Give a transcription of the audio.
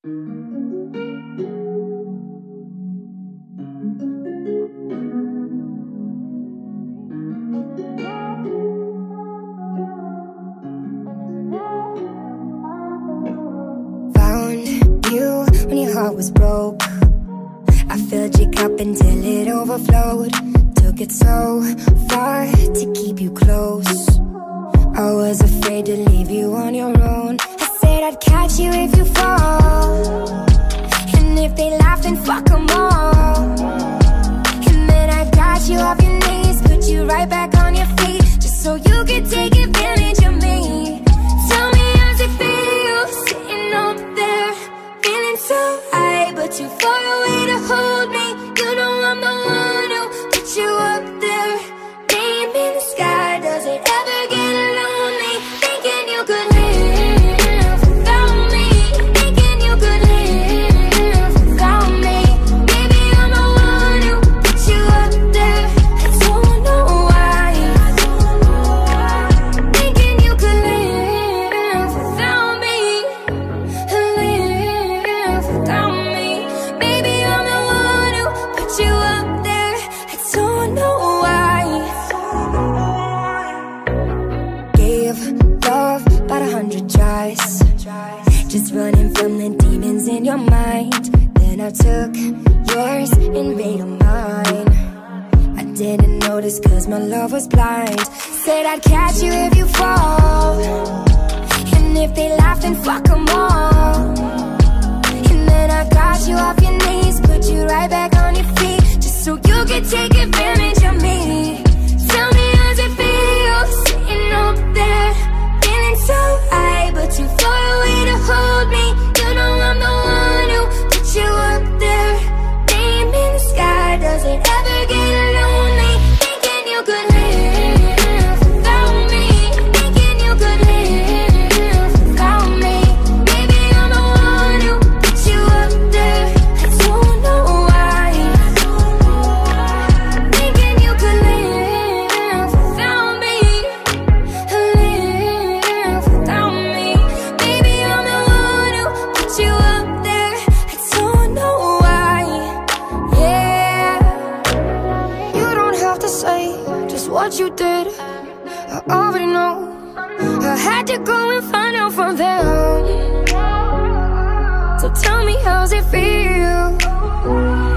Heart was broke. I filled your cup until it overflowed. Took it so far to keep you close. I was afraid to leave you on your own. I said I'd catch you if you fall, and if they laugh then fuck them all. And then I got you off your knees, put you right back on your feet, just so you could take advantage of me. Tell me how's it feel, sitting up there, feeling so high, but too far away to hold me. You know I'm the one who put you up there. Name in the sky, does it ever get lonely? Thinking you could live without me, thinking you could live without me. Baby, I'm the one who put you up there. I don't know why. Thinking you could live without me, live without me. Baby, I'm the one who put you up there. I don't know why. Gave love about 100 tries, just running from the demons in your mind. Then I took yours and made them mine. I didn't notice cause my love was blind. Said I'd catch you if you fall, and if they laugh then fuck them all. And then I got you off your knees, put you right back on your feet, just so you could take advantage of me. Tell me how's it feel, sitting up there, feeling so high, but too far away to hold me. You know I'm the one who put you up there. Name in the sky, does it ever get lonely? Thinking you could live without me, thinking you could live without me. Baby, I'm the one who put you up there. I don't know why. Thinking you could live without me, live without me. Baby, I'm the one who put you up there. I don't know why. Yeah, you don't have to say just what you did. I already know. I had to go and find out from them. So tell me how's it feel,